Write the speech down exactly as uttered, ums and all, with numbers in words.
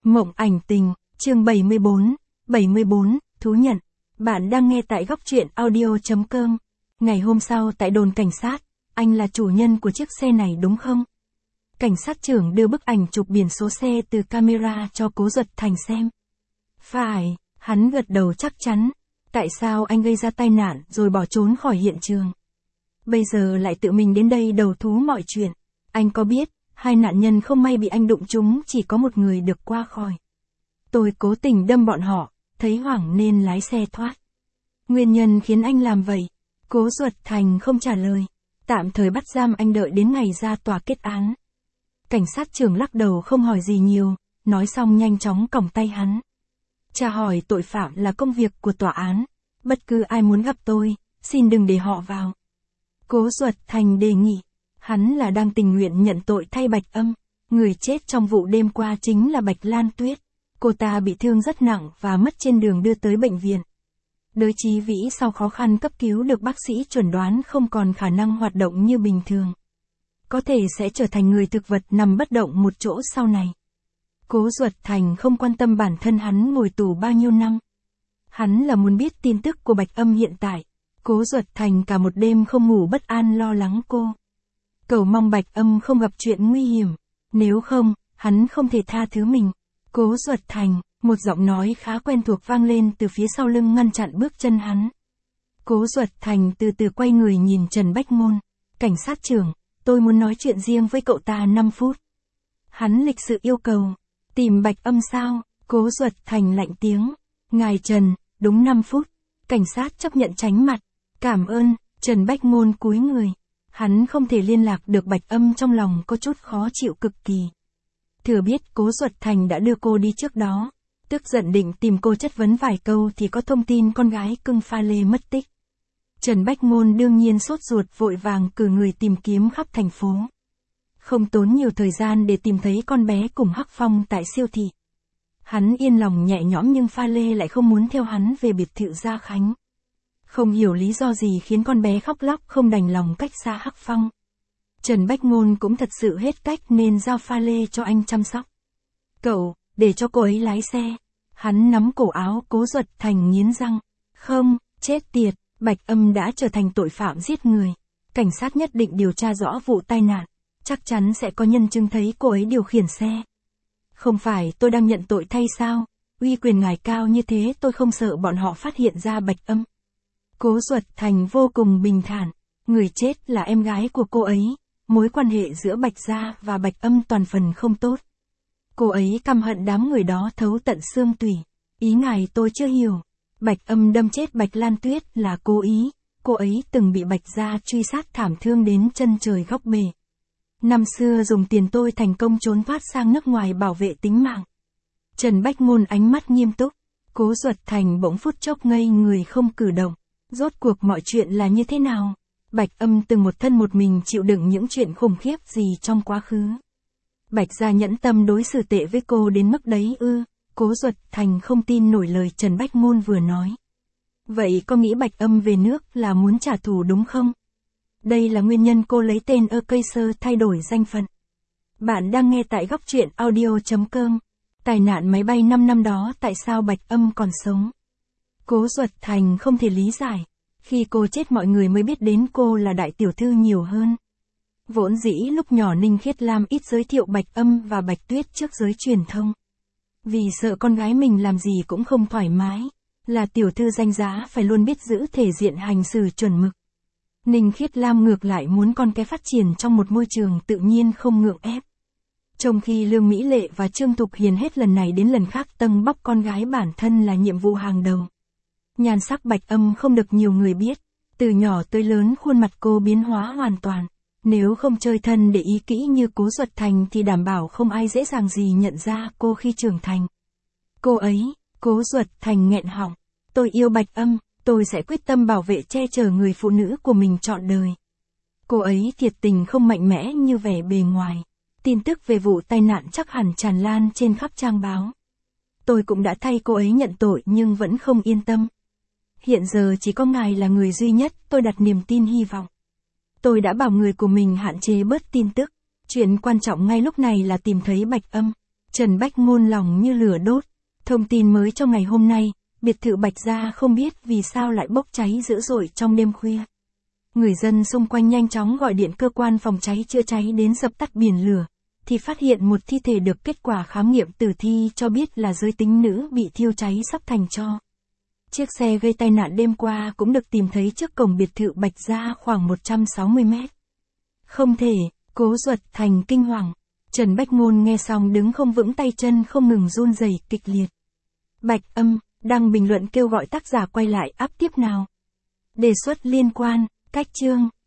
Mộng ảnh tình, chương bảy mươi bốn, bảy mươi bốn, thú nhận. Bạn đang nghe tại góc truyện audio.com. Ngày hôm sau tại đồn cảnh sát, anh là chủ nhân của chiếc xe này đúng không? Cảnh sát trưởng đưa bức ảnh chụp biển số xe từ camera cho Cố Duật Thành xem. Phải, hắn gật đầu chắc chắn. Tại sao anh gây ra tai nạn rồi bỏ trốn khỏi hiện trường? Bây giờ lại tự mình đến đây đầu thú mọi chuyện. Anh có biết, hai nạn nhân không may bị anh đụng trúng chỉ có một người được qua khỏi. Tôi cố tình đâm bọn họ, thấy hoảng nên lái xe thoát. Nguyên nhân khiến anh làm vậy? Cố Duật Thành không trả lời. Tạm thời bắt giam anh đợi đến ngày ra tòa kết án. Cảnh sát trưởng lắc đầu không hỏi gì nhiều, nói xong nhanh chóng còng tay hắn. Tra hỏi tội phạm là công việc của tòa án. Bất cứ ai muốn gặp tôi, xin đừng để họ vào. Cố Duật Thành đề nghị. Hắn là đang tình nguyện nhận tội thay Bạch Âm. Người chết trong vụ đêm qua chính là Bạch Lan Tuyết. Cô ta bị thương rất nặng và mất trên đường đưa tới bệnh viện. Đới Chí Vĩ sau khó khăn cấp cứu được bác sĩ chuẩn đoán không còn khả năng hoạt động như bình thường. Có thể sẽ trở thành người thực vật nằm bất động một chỗ sau này. Cố Duật Thành không quan tâm bản thân hắn ngồi tù bao nhiêu năm. Hắn là muốn biết tin tức của Bạch Âm hiện tại. Cố Duật Thành cả một đêm không ngủ bất an lo lắng cô. Cầu mong Bạch Âm không gặp chuyện nguy hiểm. Nếu không, hắn không thể tha thứ mình. Cố Duật Thành, một giọng nói khá quen thuộc vang lên từ phía sau lưng ngăn chặn bước chân hắn. Cố Duật Thành từ từ quay người nhìn Trần Bách Ngôn. Cảnh sát trưởng, tôi muốn nói chuyện riêng với cậu ta năm phút. Hắn lịch sự yêu cầu. Tìm Bạch Âm sao? Cố Duật Thành lạnh tiếng. Ngài Trần, đúng năm phút. Cảnh sát chấp nhận tránh mặt. Cảm ơn. Trần Bách Ngôn cúi người. Hắn không thể liên lạc được Bạch Âm, trong lòng có chút khó chịu cực kỳ. Thừa biết Cố Duật Thành đã đưa cô đi trước đó. Tức giận định tìm cô chất vấn vài câu thì có thông tin con gái cưng Pha Lê mất tích. Trần Bách Ngôn đương nhiên sốt ruột vội vàng cử người tìm kiếm khắp thành phố. Không tốn nhiều thời gian để tìm thấy con bé cùng Hắc Phong tại siêu thị. Hắn yên lòng nhẹ nhõm nhưng Pha Lê lại không muốn theo hắn về biệt thự Gia Khánh. Không hiểu lý do gì khiến con bé khóc lóc không đành lòng cách xa Hắc Phong. Trần Bách Ngôn cũng thật sự hết cách nên giao Pha Lê cho anh chăm sóc. Cậu, để cho cô ấy lái xe. Hắn nắm cổ áo Cố Duật Thành nghiến răng. Không, chết tiệt, Bạch Âm đã trở thành tội phạm giết người. Cảnh sát nhất định điều tra rõ vụ tai nạn. Chắc chắn sẽ có nhân chứng thấy cô ấy điều khiển xe. Không phải tôi đang nhận tội thay sao? Uy quyền ngài cao như thế tôi không sợ bọn họ phát hiện ra Bạch Âm. Cố Duật Thành vô cùng bình thản. Người chết là em gái của cô ấy. Mối quan hệ giữa Bạch Gia và Bạch Âm toàn phần không tốt. Cô ấy căm hận đám người đó thấu tận xương tủy. Ý ngài tôi chưa hiểu. Bạch Âm đâm chết Bạch Lan Tuyết là cố ý. Cô ấy từng bị Bạch Gia truy sát thảm thương đến chân trời góc bể. Năm xưa dùng tiền tôi thành công trốn thoát sang nước ngoài bảo vệ tính mạng. Trần Bách Ngôn ánh mắt nghiêm túc. Cố Duật Thành bỗng phút chốc ngây người không cử động. Rốt cuộc mọi chuyện là như thế nào? Bạch Âm từng một thân một mình chịu đựng những chuyện khủng khiếp gì trong quá khứ. Bạch Gia nhẫn tâm đối xử tệ với cô đến mức đấy ư? Cố Duật Thành không tin nổi lời Trần Bách Ngôn vừa nói. Vậy có nghĩ Bạch Âm về nước là muốn trả thù đúng không? Đây là nguyên nhân cô lấy tên ơ cây sơ thay đổi danh phận. Bạn đang nghe tại góc truyện audio.com. Tai nạn máy bay năm năm đó tại sao Bạch Âm còn sống? Cố Duật Thành không thể lý giải. Khi cô chết mọi người mới biết đến cô là đại tiểu thư nhiều hơn. Vốn dĩ lúc nhỏ Ninh Khiết Lam ít giới thiệu Bạch Âm và Bạch Tuyết trước giới truyền thông. Vì sợ con gái mình làm gì cũng không thoải mái. Là tiểu thư danh giá phải luôn biết giữ thể diện hành xử chuẩn mực. Ninh Khiết Lam ngược lại muốn con cái phát triển trong một môi trường tự nhiên không ngượng ép. Trong khi Lương Mỹ Lệ và Trương Thục Hiền hết lần này đến lần khác tâng bóc con gái bản thân là nhiệm vụ hàng đầu. Nhan sắc Bạch Âm không được nhiều người biết. Từ nhỏ tới lớn khuôn mặt cô biến hóa hoàn toàn. Nếu không chơi thân để ý kỹ như Cố Duật Thành thì đảm bảo không ai dễ dàng gì nhận ra cô khi trưởng thành. Cô ấy, Cố Duật Thành nghẹn họng. Tôi yêu Bạch Âm, tôi sẽ quyết tâm bảo vệ che chở người phụ nữ của mình trọn đời. Cô ấy thiệt tình không mạnh mẽ như vẻ bề ngoài. Tin tức về vụ tai nạn chắc hẳn tràn lan trên khắp trang báo. Tôi cũng đã thay cô ấy nhận tội nhưng vẫn không yên tâm. Hiện giờ chỉ có ngài là người duy nhất tôi đặt niềm tin hy vọng. Tôi đã bảo người của mình hạn chế bớt tin tức. Chuyện quan trọng ngay lúc này là tìm thấy Bạch Âm. Trần Bách Ngôn lòng như lửa đốt. Thông tin mới cho ngày hôm nay, biệt thự Bạch Gia không biết vì sao lại bốc cháy dữ dội trong đêm khuya. Người dân xung quanh nhanh chóng gọi điện cơ quan phòng cháy chữa cháy đến dập tắt biển lửa, thì phát hiện một thi thể được kết quả khám nghiệm tử thi cho biết là giới tính nữ bị thiêu cháy sắp thành tro. Chiếc xe gây tai nạn đêm qua cũng được tìm thấy trước cổng biệt thự Bạch Gia khoảng một trăm sáu mươi mét. Không thể, Cố Duật Thành kinh hoàng. Trần Bách Ngôn nghe xong đứng không vững, tay chân không ngừng run rẩy kịch liệt. Bạch Âm đăng bình luận kêu gọi tác giả quay lại up tiếp nào. Đề xuất liên quan, cách chương.